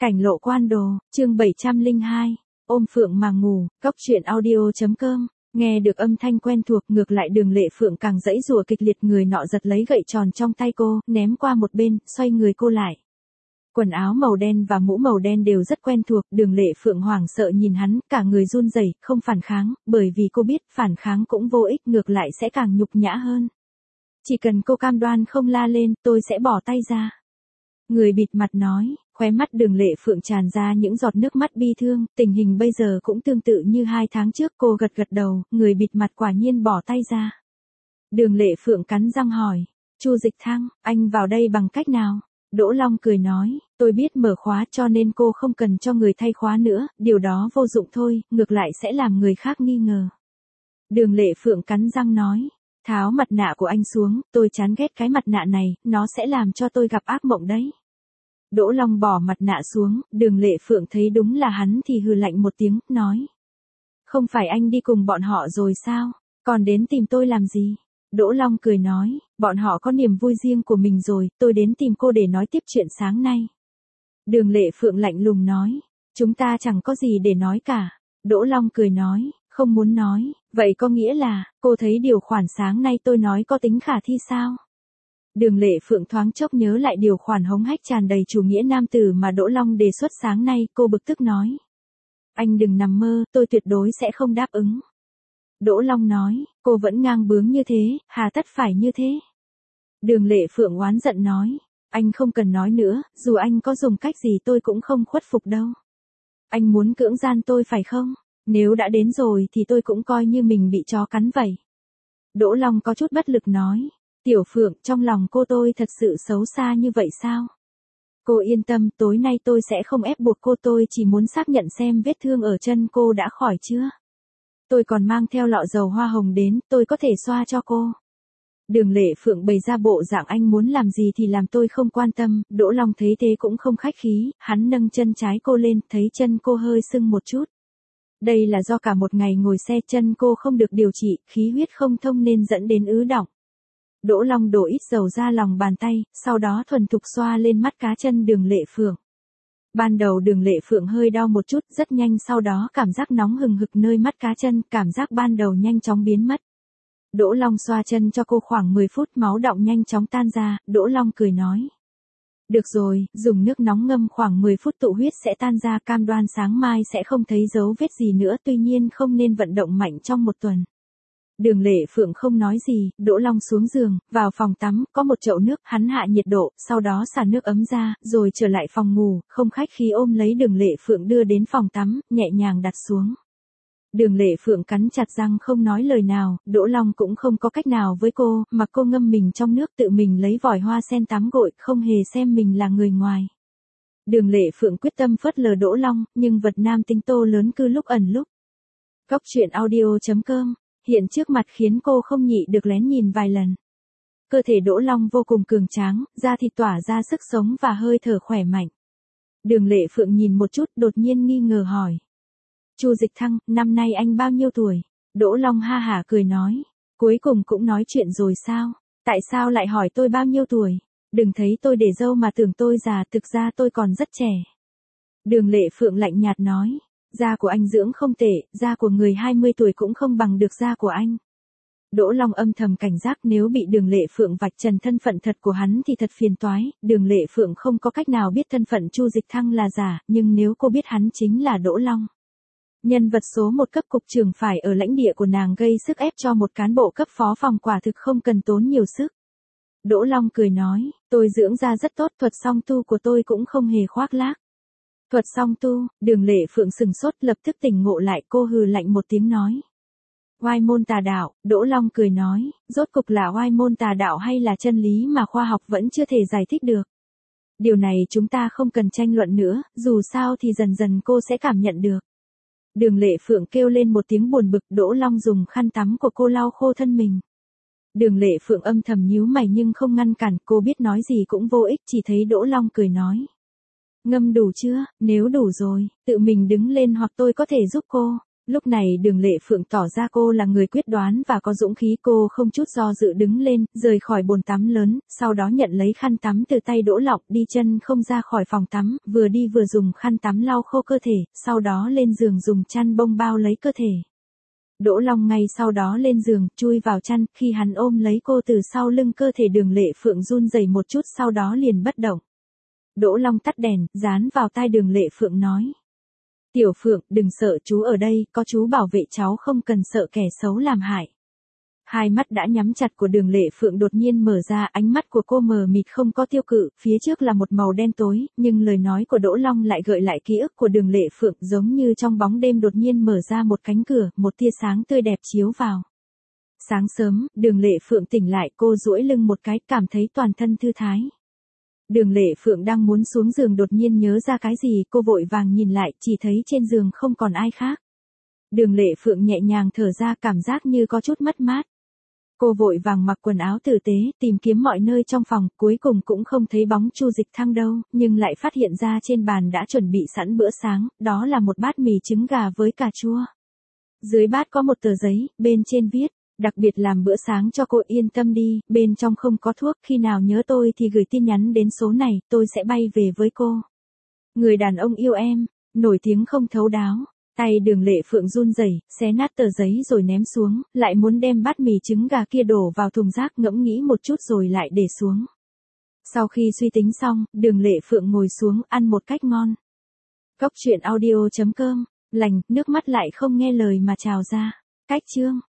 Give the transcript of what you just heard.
Cảnh lộ quan đồ, chương 702, ôm Phượng mà ngủ, cóc truyện audio.com, nghe được âm thanh quen thuộc ngược lại Đường Lệ Phượng càng giãy giụa kịch liệt, người nọ giật lấy gậy tròn trong tay cô, ném qua một bên, xoay người cô lại. Quần áo màu đen và mũ màu đen đều rất quen thuộc, Đường Lệ Phượng hoảng sợ nhìn hắn, cả người run rẩy, không phản kháng, bởi vì cô biết phản kháng cũng vô ích, ngược lại sẽ càng nhục nhã hơn. Chỉ cần cô cam đoan không la lên, tôi sẽ bỏ tay ra. Người bịt mặt nói, khóe mắt Đường Lệ Phượng tràn ra những giọt nước mắt bi thương, tình hình bây giờ cũng tương tự như 2 tháng trước, cô gật gật đầu, người bịt mặt quả nhiên bỏ tay ra. Đường Lệ Phượng cắn răng hỏi, Chu Dịch Thăng, anh vào đây bằng cách nào? Đỗ Long cười nói, tôi biết mở khóa cho nên cô không cần cho người thay khóa nữa, điều đó vô dụng thôi, ngược lại sẽ làm người khác nghi ngờ. Đường Lệ Phượng cắn răng nói, tháo mặt nạ của anh xuống, tôi chán ghét cái mặt nạ này, nó sẽ làm cho tôi gặp ác mộng đấy. Đỗ Long bỏ mặt nạ xuống, Đường Lệ Phượng thấy đúng là hắn thì hừ lạnh một tiếng, nói. Không phải anh đi cùng bọn họ rồi sao, còn đến tìm tôi làm gì? Đỗ Long cười nói, bọn họ có niềm vui riêng của mình rồi, tôi đến tìm cô để nói tiếp chuyện sáng nay. Đường Lệ Phượng lạnh lùng nói, chúng ta chẳng có gì để nói cả. Đỗ Long cười nói, không muốn nói, vậy có nghĩa là, cô thấy điều khoản sáng nay tôi nói có tính khả thi sao? Đường Lệ Phượng thoáng chốc nhớ lại điều khoản hống hách tràn đầy chủ nghĩa nam tử mà Đỗ Long đề xuất sáng nay, cô bực tức nói. Anh đừng nằm mơ, tôi tuyệt đối sẽ không đáp ứng. Đỗ Long nói, cô vẫn ngang bướng như thế, hà tất phải như thế? Đường Lệ Phượng oán giận nói, anh không cần nói nữa, dù anh có dùng cách gì tôi cũng không khuất phục đâu. Anh muốn cưỡng gian tôi phải không? Nếu đã đến rồi thì tôi cũng coi như mình bị chó cắn vậy. Đỗ Long có chút bất lực nói, Tiểu Phượng, trong lòng cô tôi thật sự xấu xa như vậy sao? Cô yên tâm, tối nay tôi sẽ không ép buộc cô, tôi chỉ muốn xác nhận xem vết thương ở chân cô đã khỏi chưa. Tôi còn mang theo lọ dầu hoa hồng đến, tôi có thể xoa cho cô. Đường Lệ Phượng bày ra bộ dạng anh muốn làm gì thì làm, tôi không quan tâm. Đỗ Long thấy thế cũng không khách khí, hắn nâng chân trái cô lên, thấy chân cô hơi sưng một chút. Đây là do cả một ngày ngồi xe chân cô không được điều trị, khí huyết không thông nên dẫn đến ứ đọng. Đỗ Long đổ ít dầu ra lòng bàn tay, sau đó thuần thục xoa lên mắt cá chân Đường Lệ Phượng. Ban đầu Đường Lệ Phượng hơi đau một chút, rất nhanh sau đó cảm giác nóng hừng hực nơi mắt cá chân, cảm giác ban đầu nhanh chóng biến mất. Đỗ Long xoa chân cho cô khoảng 10 phút, máu đọng nhanh chóng tan ra, Đỗ Long cười nói. Được rồi, dùng nước nóng ngâm khoảng 10 phút tụ huyết sẽ tan ra, cam đoan sáng mai sẽ không thấy dấu vết gì nữa, tuy nhiên không nên vận động mạnh trong 1 tuần. Đường Lệ Phượng không nói gì, Đỗ Long xuống giường, vào phòng tắm, có một chậu nước, hắn hạ nhiệt độ, sau đó xả nước ấm ra, rồi trở lại phòng ngủ, không khách khí ôm lấy Đường Lệ Phượng đưa đến phòng tắm, nhẹ nhàng đặt xuống. Đường Lệ Phượng cắn chặt răng không nói lời nào, Đỗ Long cũng không có cách nào với cô, mà cô ngâm mình trong nước tự mình lấy vòi hoa sen tắm gội, không hề xem mình là người ngoài. Đường Lệ Phượng quyết tâm phớt lờ Đỗ Long, nhưng vật nam tinh tô lớn cư lúc ẩn lúc. Cóc truyện audio.com hiện trước mặt khiến cô không nhịn được lén nhìn vài lần. Cơ thể Đỗ Long vô cùng cường tráng, da thịt tỏa ra sức sống và hơi thở khỏe mạnh. Đường Lệ Phượng nhìn một chút, đột nhiên nghi ngờ hỏi. Chu Dịch Thăng, năm nay anh bao nhiêu tuổi? Đỗ Long ha hả cười nói. Cuối cùng cũng nói chuyện rồi sao? Tại sao lại hỏi tôi bao nhiêu tuổi? Đừng thấy tôi để râu mà tưởng tôi già, thực ra tôi còn rất trẻ. Đường Lệ Phượng lạnh nhạt nói. Da của anh dưỡng không tệ, da của người 20 tuổi cũng không bằng được da của anh. Đỗ Long âm thầm cảnh giác, nếu bị Đường Lệ Phượng vạch trần thân phận thật của hắn thì thật phiền toái. Đường Lệ Phượng không có cách nào biết thân phận Chu Dịch Thăng là giả, nhưng nếu cô biết hắn chính là Đỗ Long, nhân vật số 1 cấp cục trưởng phải ở lãnh địa của nàng, gây sức ép cho một cán bộ cấp phó phòng quả thực không cần tốn nhiều sức. Đỗ Long cười nói, tôi dưỡng da rất tốt, thuật song tu của tôi cũng không hề khoác lác. Thuật song tu, Đường Lệ Phượng sừng sốt, lập tức tỉnh ngộ lại, cô hừ lạnh một tiếng nói. Oai môn tà đạo, Đỗ Long cười nói, rốt cục là oai môn tà đạo hay là chân lý mà khoa học vẫn chưa thể giải thích được. Điều này chúng ta không cần tranh luận nữa, dù sao thì dần dần cô sẽ cảm nhận được. Đường Lệ Phượng kêu lên một tiếng buồn bực, Đỗ Long dùng khăn tắm của cô lau khô thân mình. Đường Lệ Phượng âm thầm nhíu mày nhưng không ngăn cản, cô biết nói gì cũng vô ích, chỉ thấy Đỗ Long cười nói. Ngâm đủ chưa, nếu đủ rồi, tự mình đứng lên hoặc tôi có thể giúp cô. Lúc này Đường Lệ Phượng tỏ ra cô là người quyết đoán và có dũng khí, cô không chút do dự đứng lên, rời khỏi bồn tắm lớn, sau đó nhận lấy khăn tắm từ tay Đỗ Lọng, đi chân không ra khỏi phòng tắm, vừa đi vừa dùng khăn tắm lau khô cơ thể, sau đó lên giường dùng chăn bông bao lấy cơ thể. Đỗ Long ngay sau đó lên giường, chui vào chăn, khi hắn ôm lấy cô từ sau lưng, cơ thể Đường Lệ Phượng run rẩy một chút sau đó liền bất động. Đỗ Long tắt đèn, dán vào tai Đường Lệ Phượng nói. Tiểu Phượng, đừng sợ, chú ở đây, có chú bảo vệ cháu, không cần sợ kẻ xấu làm hại. Hai mắt đã nhắm chặt của Đường Lệ Phượng đột nhiên mở ra, ánh mắt của cô mờ mịt không có tiêu cự, phía trước là một màu đen tối, nhưng lời nói của Đỗ Long lại gợi lại ký ức của Đường Lệ Phượng, giống như trong bóng đêm đột nhiên mở ra một cánh cửa, một tia sáng tươi đẹp chiếu vào. Sáng sớm, Đường Lệ Phượng tỉnh lại, cô duỗi lưng một cái, cảm thấy toàn thân thư thái. Đường Lệ Phượng đang muốn xuống giường đột nhiên nhớ ra cái gì, cô vội vàng nhìn lại, chỉ thấy trên giường không còn ai khác. Đường Lệ Phượng nhẹ nhàng thở ra, cảm giác như có chút mất mát. Cô vội vàng mặc quần áo tử tế, tìm kiếm mọi nơi trong phòng, cuối cùng cũng không thấy bóng Chu Dịch Thăng đâu, nhưng lại phát hiện ra trên bàn đã chuẩn bị sẵn bữa sáng, đó là một bát mì trứng gà với cà chua. Dưới bát có một tờ giấy, bên trên viết, đặc biệt làm bữa sáng cho cô, yên tâm đi, bên trong không có thuốc, khi nào nhớ tôi thì gửi tin nhắn đến số này, tôi sẽ bay về với cô. Người đàn ông yêu em, nổi tiếng không thấu đáo. Tay Đường Lệ Phượng run rẩy, xé nát tờ giấy rồi ném xuống, lại muốn đem bát mì trứng gà kia đổ vào thùng rác, ngẫm nghĩ một chút rồi lại để xuống. Sau khi suy tính xong, Đường Lệ Phượng ngồi xuống, ăn một cách ngon. Cốc truyện audio.com, lành, nước mắt lại không nghe lời mà trào ra. Cách chương.